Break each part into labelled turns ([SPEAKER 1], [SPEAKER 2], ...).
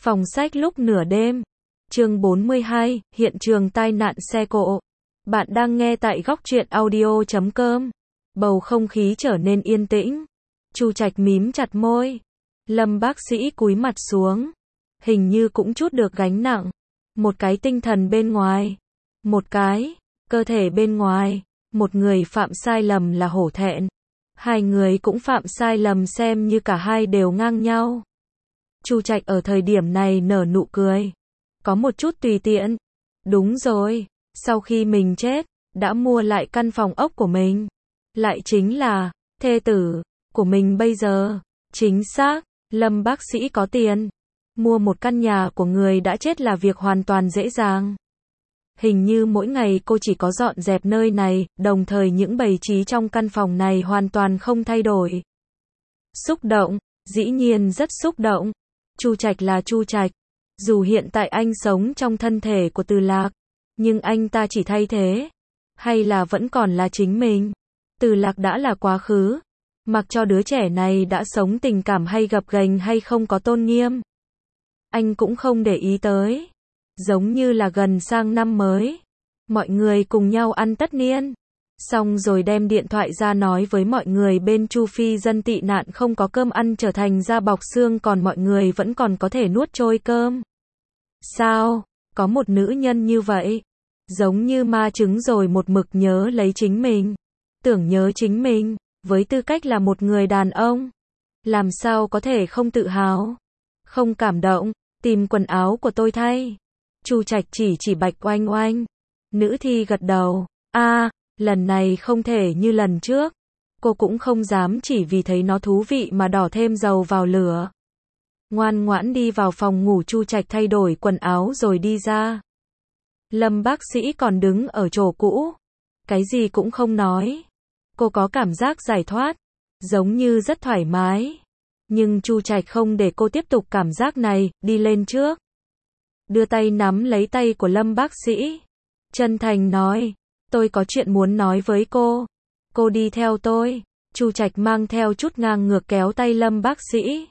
[SPEAKER 1] Phòng sách lúc nửa đêm. Chương 42, hiện trường tai nạn xe cộ. Bạn đang nghe tại góc truyện audio.com. Bầu không khí trở nên yên tĩnh. Chu Trạch mím chặt môi. Lâm bác sĩ cúi mặt xuống. Hình như cũng chút được gánh nặng. Một cái tinh thần bên ngoài. Một cái cơ thể bên ngoài. Một người phạm sai lầm là hổ thẹn. Hai người cũng phạm sai lầm xem như cả hai đều ngang nhau. Chu Trạch ở thời điểm này nở nụ cười. Có một chút tùy tiện. Đúng rồi, sau khi mình chết, đã mua lại căn phòng ốc của mình. Lại chính là thê tử của mình bây giờ. Chính xác, Lâm bác sĩ có tiền. Mua một căn nhà của người đã chết là việc hoàn toàn dễ dàng. Hình như mỗi ngày cô chỉ có dọn dẹp nơi này, đồng thời những bày trí trong căn phòng này hoàn toàn không thay đổi. Xúc động, dĩ nhiên rất xúc động. Chu Trạch là Chu Trạch. Dù hiện tại anh sống trong thân thể của Từ Lạc, nhưng anh ta chỉ thay thế. Hay là vẫn còn là chính mình? Từ Lạc đã là quá khứ. Mặc cho đứa trẻ này đã sống tình cảm hay gập ghềnh hay không có tôn nghiêm. Anh cũng không để ý tới. Giống như là gần sang năm mới. Mọi người cùng nhau ăn tất niên. Xong rồi đem điện thoại ra nói với mọi người bên Chu Phi dân tị nạn không có cơm ăn trở thành da bọc xương còn mọi người vẫn còn có thể nuốt trôi cơm. Sao? Có một nữ nhân như vậy. Giống như ma trứng rồi một mực nhớ lấy chính mình. Tưởng nhớ chính mình, với tư cách là một người đàn ông. Làm sao có thể không tự hào? Không cảm động, tìm quần áo của tôi thay. Chu Trạch chỉ Bạch Oanh Oanh. Nữ thi gật đầu. Lần này không thể như lần trước. Cô cũng không dám chỉ vì thấy nó thú vị mà đỏ thêm dầu vào lửa. Ngoan ngoãn đi vào phòng ngủ. Chu Trạch thay đổi quần áo rồi đi ra. Lâm bác sĩ còn đứng ở chỗ cũ. Cái gì cũng không nói. Cô có cảm giác giải thoát. Giống như rất thoải mái. Nhưng Chu Trạch không để cô tiếp tục cảm giác này, đi lên trước. Đưa tay nắm lấy tay của Lâm bác sĩ. Chân thành nói. Tôi có chuyện muốn nói với cô. Cô đi theo tôi. Chu Trạch mang theo chút ngang ngược kéo tay Lâm bác sĩ.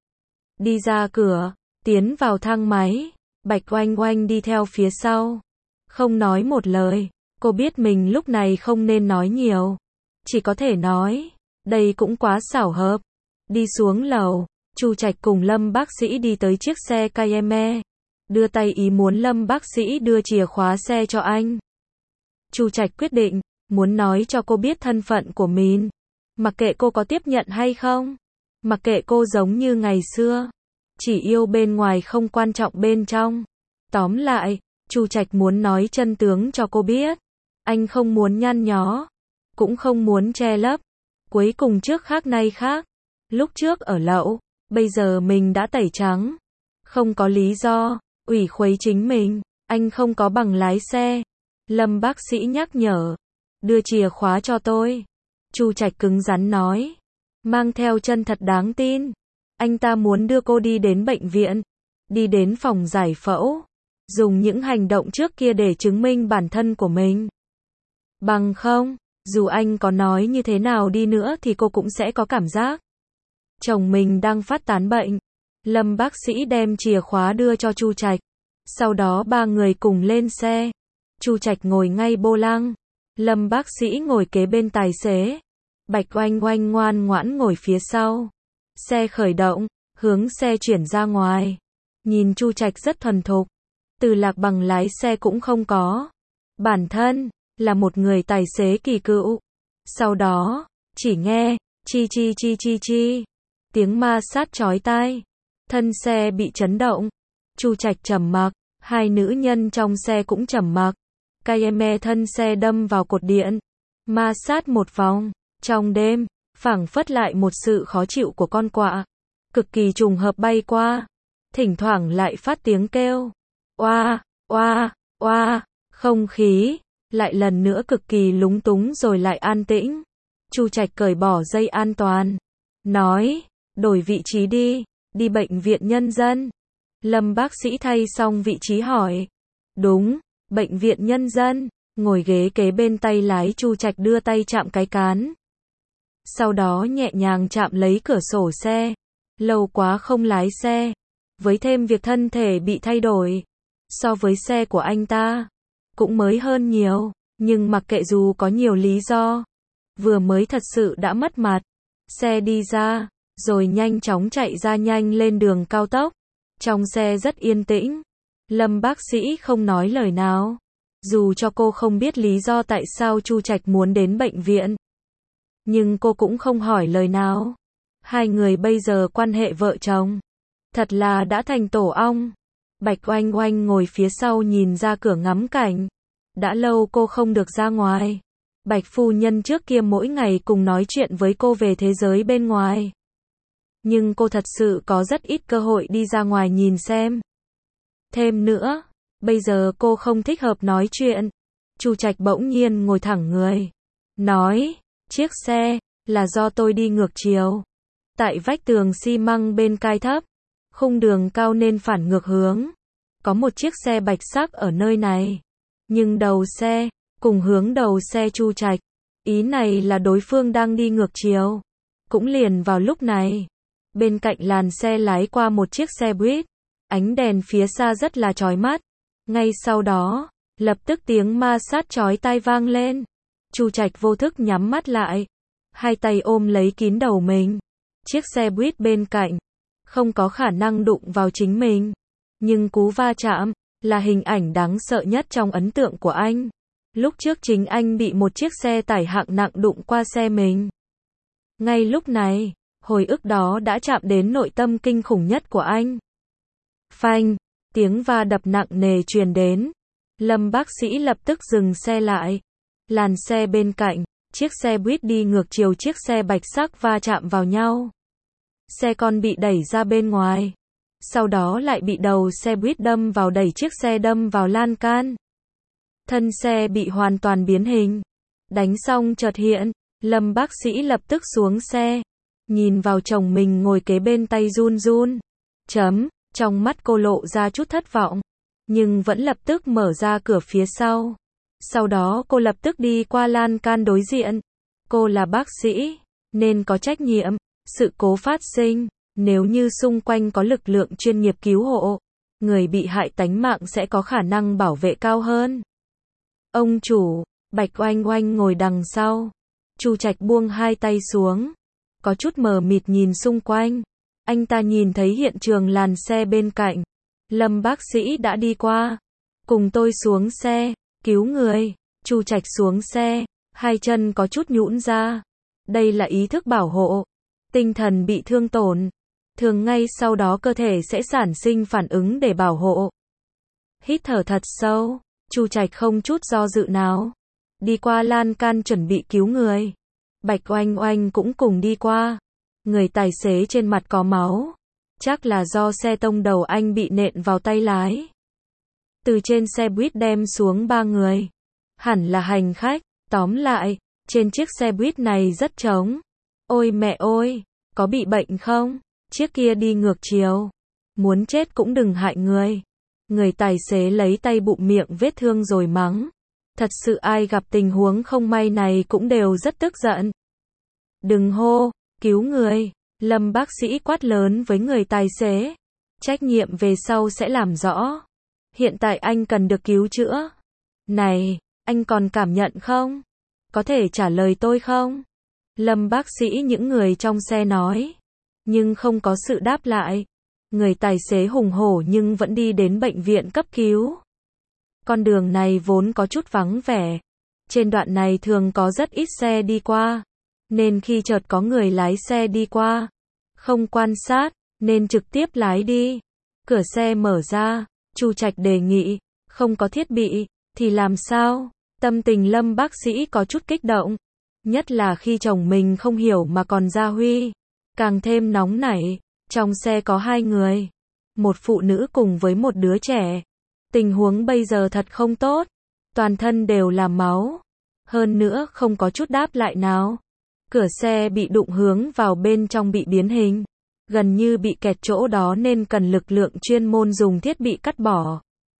[SPEAKER 1] Đi ra cửa, tiến vào thang máy. Bạch Oanh Oanh đi theo phía sau. Không nói một lời. Cô biết mình lúc này không nên nói nhiều. Chỉ có thể nói. Đây cũng quá xảo hợp. Đi xuống lầu. Chu Trạch cùng Lâm bác sĩ đi tới chiếc xe Cayenne. Đưa tay ý muốn Lâm bác sĩ đưa chìa khóa xe cho anh. Chu Trạch quyết định, muốn nói cho cô biết thân phận của mình. Mặc kệ cô có tiếp nhận hay không. Mặc kệ cô giống như ngày xưa. Chỉ yêu bên ngoài không quan trọng bên trong. Tóm lại, Chu Trạch muốn nói chân tướng cho cô biết. Anh không muốn nhăn nhó. Cũng không muốn che lấp. Cuối cùng trước khác nay khác. Lúc trước ở lậu, bây giờ mình đã tẩy trắng. Không có lý do, ủy khuấy chính mình. Anh không có bằng lái xe. Lâm bác sĩ nhắc nhở. Đưa chìa khóa cho tôi. Chu Trạch cứng rắn nói. Mang theo chân thật đáng tin. Anh ta muốn đưa cô đi đến bệnh viện. Đi đến phòng giải phẫu. Dùng những hành động trước kia để chứng minh bản thân của mình. Bằng không, dù anh có nói như thế nào đi nữa thì cô cũng sẽ có cảm giác. Chồng mình đang phát tán bệnh. Lâm bác sĩ đem chìa khóa đưa cho Chu Trạch. Sau đó ba người cùng lên xe. Chu Trạch ngồi ngay vô lăng. Lâm bác sĩ ngồi kế bên tài xế. Bạch Oanh Oanh ngoan ngoãn ngồi phía sau. Xe khởi động, hướng xe chuyển ra ngoài. Nhìn Chu Trạch rất thuần thục. Từ Lạc bằng lái xe cũng không có. Bản thân là một người tài xế kỳ cựu. Sau đó, chỉ nghe chi chi chi chi chi. Tiếng ma sát chói tai. Thân xe bị chấn động. Chu Trạch trầm mặc, hai nữ nhân trong xe cũng trầm mặc. Cayenne thân xe đâm vào cột điện. Ma sát một vòng. Trong đêm, phảng phất lại một sự khó chịu của con quạ. Cực kỳ trùng hợp bay qua. Thỉnh thoảng lại phát tiếng kêu. Oa, oa, oa. Không khí lại lần nữa cực kỳ lúng túng rồi lại an tĩnh. Chu Trạch cởi bỏ dây an toàn. Nói, đổi vị trí đi. Đi bệnh viện nhân dân. Lâm bác sĩ thay xong vị trí hỏi. Đúng, bệnh viện nhân dân. Ngồi ghế kế bên tay lái. Chu Trạch đưa tay chạm cái cán. Sau đó nhẹ nhàng chạm lấy cửa sổ xe. Lâu quá không lái xe. với thêm việc thân thể bị thay đổi, so với xe của anh ta, cũng mới hơn nhiều, nhưng mặc kệ dù có nhiều lý do, vừa mới thật sự đã mất mặt. Xe đi ra, rồi nhanh chóng chạy ra nhanh lên đường cao tốc. Trong xe rất yên tĩnh. Lâm bác sĩ không nói lời nào. Dù cho cô không biết lý do tại sao Chu Trạch muốn đến bệnh viện. Nhưng cô cũng không hỏi lời nào. Hai người bây giờ quan hệ vợ chồng. Thật là đã thành tổ ong. Bạch Oanh Oanh ngồi phía sau nhìn ra cửa ngắm cảnh. Đã lâu cô không được ra ngoài. Bạch phu nhân trước kia mỗi ngày cùng nói chuyện với cô về thế giới bên ngoài. Nhưng cô thật sự có rất ít cơ hội đi ra ngoài nhìn xem. Thêm nữa, bây giờ cô không thích hợp nói chuyện. Chu Trạch bỗng nhiên ngồi thẳng người. Nói, chiếc xe, là do tôi đi ngược chiều. Tại vách tường xi măng bên cai thấp, khung đường cao nên phản ngược hướng. Có một chiếc xe bạch sắc ở nơi này. Nhưng đầu xe, cùng hướng đầu xe Chu Trạch. Ý này là đối phương đang đi ngược chiều. Cũng liền vào lúc này, bên cạnh làn xe lái qua một chiếc xe buýt. Ánh đèn phía xa rất là chói mắt. Ngay sau đó, lập tức tiếng ma sát chói tai vang lên. Chu Trạch vô thức nhắm mắt lại. Hai tay ôm lấy kín đầu mình. Chiếc xe buýt bên cạnh, không có khả năng đụng vào chính mình. Nhưng cú va chạm, là hình ảnh đáng sợ nhất trong ấn tượng của anh. Lúc trước chính anh bị một chiếc xe tải hạng nặng đụng qua xe mình. Ngay lúc này, hồi ức đó đã chạm đến nội tâm kinh khủng nhất của anh. Phanh, tiếng va đập nặng nề truyền đến. Lâm bác sĩ lập tức dừng xe lại. Làn xe bên cạnh, chiếc xe buýt đi ngược chiều chiếc xe bạch sắc va chạm vào nhau. Xe con bị đẩy ra bên ngoài. Sau đó lại bị đầu xe buýt đâm vào đẩy chiếc xe đâm vào lan can. Thân xe bị hoàn toàn biến hình. Đánh xong chợt hiện, Lâm bác sĩ lập tức xuống xe. Nhìn vào chồng mình ngồi kế bên tay run run. Trong mắt cô lộ ra chút thất vọng. Nhưng vẫn lập tức mở ra cửa phía sau. Sau đó cô lập tức đi qua lan can đối diện. Cô là bác sĩ, nên có trách nhiệm. Sự cố phát sinh, nếu như xung quanh có lực lượng chuyên nghiệp cứu hộ, người bị hại tánh mạng sẽ có khả năng bảo vệ cao hơn. Ông chủ, Bạch Oanh Oanh ngồi đằng sau. Chu Trạch buông hai tay xuống. Có chút mờ mịt nhìn xung quanh. Anh ta nhìn thấy hiện trường làn xe bên cạnh. Lâm bác sĩ đã đi qua. Cùng tôi xuống xe, cứu người. Chu Trạch xuống xe, hai chân có chút nhũn ra. Đây là ý thức bảo hộ. Tinh thần bị thương tổn. Thường ngay sau đó cơ thể sẽ sản sinh phản ứng để bảo hộ. Hít thở thật sâu. Chu Trạch không chút do dự nào. Đi qua lan can chuẩn bị cứu người. Bạch Oanh Oanh cũng cùng đi qua. Người tài xế trên mặt có máu. Chắc là do xe tông đầu anh bị nện vào tay lái. Từ trên xe buýt đem xuống 3 người. Hẳn là hành khách. Tóm lại, trên chiếc xe buýt này rất trống. Ôi mẹ ơi, có bị bệnh không? Chiếc kia đi ngược chiều. Muốn chết cũng đừng hại người. Người tài xế lấy tay bụm miệng vết thương rồi mắng. Thật sự ai gặp tình huống không may này cũng đều rất tức giận. Đừng hô, cứu người. Lâm bác sĩ quát lớn với người tài xế. Trách nhiệm về sau sẽ làm rõ. Hiện tại anh cần được cứu chữa. Này, anh còn cảm nhận không? Có thể trả lời tôi không? Lâm bác sĩ những người trong xe nói. Nhưng không có sự đáp lại. Người tài xế hùng hổ nhưng vẫn đi đến bệnh viện cấp cứu. Con đường này vốn có chút vắng vẻ. Trên đoạn này thường có rất ít xe đi qua. Nên khi chợt có người lái xe đi qua, không quan sát, nên trực tiếp lái đi. Cửa xe mở ra, Chu Trạch đề nghị, không có thiết bị, thì làm sao? Tâm tình Lâm bác sĩ có chút kích động. Nhất là khi chồng mình không hiểu mà còn ra huy. Càng thêm nóng nảy. Trong xe có 2 người. Một phụ nữ cùng với một đứa trẻ. Tình huống bây giờ thật không tốt. Toàn thân đều là máu. Hơn nữa không có chút đáp lại nào. Cửa xe bị đụng hướng vào bên trong bị biến hình. Gần như bị kẹt chỗ đó nên cần lực lượng chuyên môn dùng thiết bị cắt bỏ.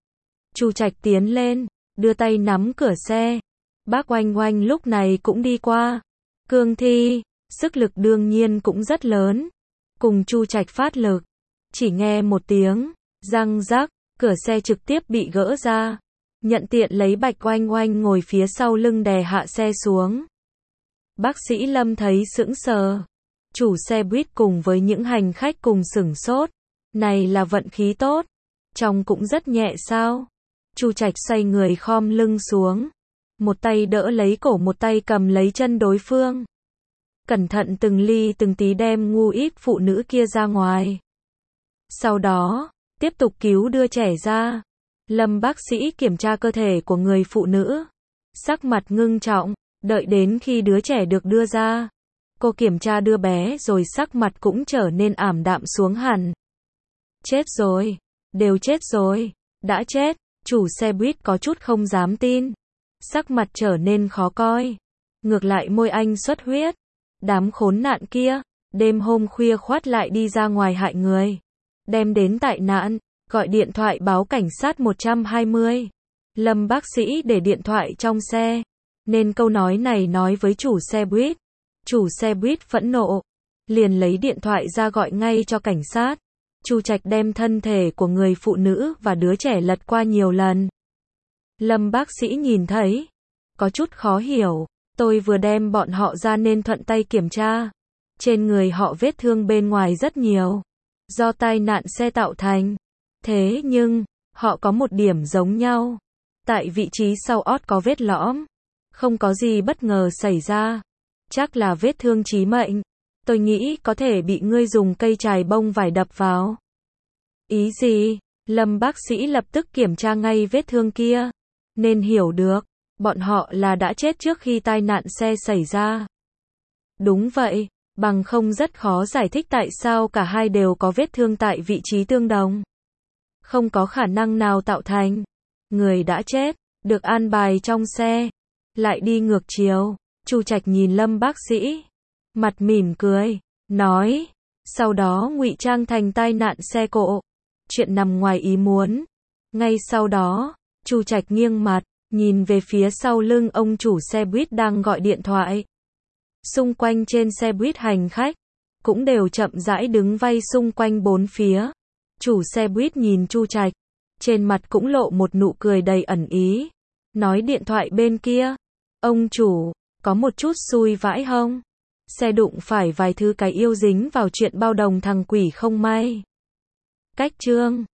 [SPEAKER 1] Chu Trạch tiến lên, đưa tay nắm cửa xe. Bác Oanh Oanh lúc này cũng đi qua. Cương thi, sức lực đương nhiên cũng rất lớn. Cùng Chu Trạch phát lực. Chỉ nghe một tiếng, răng rắc, cửa xe trực tiếp bị gỡ ra. Nhận tiện lấy Bạch Oanh Oanh ngồi phía sau lưng đè hạ xe xuống. Bác sĩ Lâm thấy sững sờ. Chủ xe buýt cùng với những hành khách cùng sửng sốt. Này là vận khí tốt. Trông cũng rất nhẹ sao. Chu Trạch xoay người khom lưng xuống. Một tay đỡ lấy cổ, một tay cầm lấy chân đối phương. Cẩn thận từng ly từng tí đem ngu ít phụ nữ kia ra ngoài. Sau đó, tiếp tục cứu đưa trẻ ra. Lâm bác sĩ kiểm tra cơ thể của người phụ nữ. Sắc mặt ngưng trọng, đợi đến khi đứa trẻ được đưa ra. Cô kiểm tra đứa bé rồi sắc mặt cũng trở nên ảm đạm xuống hẳn. Chết rồi, đều chết rồi, đã chết. Chủ xe buýt có chút không dám tin. Sắc mặt trở nên khó coi. Ngược lại môi anh xuất huyết. Đám khốn nạn kia, đêm hôm khuya khoắt lại đi ra ngoài hại người. Đem đến tai nạn, gọi điện thoại báo cảnh sát 120. Lâm bác sĩ để điện thoại trong xe, nên câu nói này nói với chủ xe buýt. Chủ xe buýt phẫn nộ, liền lấy điện thoại ra gọi ngay cho cảnh sát. Chu Trạch đem thân thể của người phụ nữ và đứa trẻ lật qua nhiều lần. Lâm bác sĩ nhìn thấy, có chút khó hiểu. Tôi vừa đem bọn họ ra nên thuận tay kiểm tra. Trên người họ vết thương bên ngoài rất nhiều. Do tai nạn xe tạo thành. Thế nhưng, họ có một điểm giống nhau. Tại vị trí sau ót có vết lõm. Không có gì bất ngờ xảy ra. Chắc là vết thương chí mệnh. Tôi nghĩ có thể bị ngươi dùng cây chài bông vải đập vào. Ý gì? Lâm bác sĩ lập tức kiểm tra ngay vết thương kia. Nên hiểu được, bọn họ là đã chết trước khi tai nạn xe xảy ra. Đúng vậy, bằng không rất khó giải thích tại sao cả hai đều có vết thương tại vị trí tương đồng. Không có khả năng nào tạo thành. Người đã chết, được an bài trong xe. Lại đi ngược chiều. Chu Trạch nhìn Lâm bác sĩ. Mặt mỉm cười. Nói. Sau đó ngụy trang thành tai nạn xe cộ. Chuyện nằm ngoài ý muốn. Ngay sau đó, Chu Trạch nghiêng mặt. Nhìn về phía sau lưng ông chủ xe buýt đang gọi điện thoại. Xung quanh trên xe buýt hành khách. Cũng đều chậm rãi đứng vây xung quanh bốn phía. Chủ xe buýt nhìn Chu Trạch. Trên mặt cũng lộ một nụ cười đầy ẩn ý. Nói điện thoại bên kia. Ông chủ, có một chút xui vãi hông? Xe đụng phải vài thứ cái yêu dính vào chuyện bao đồng thằng quỷ không may. Cách chương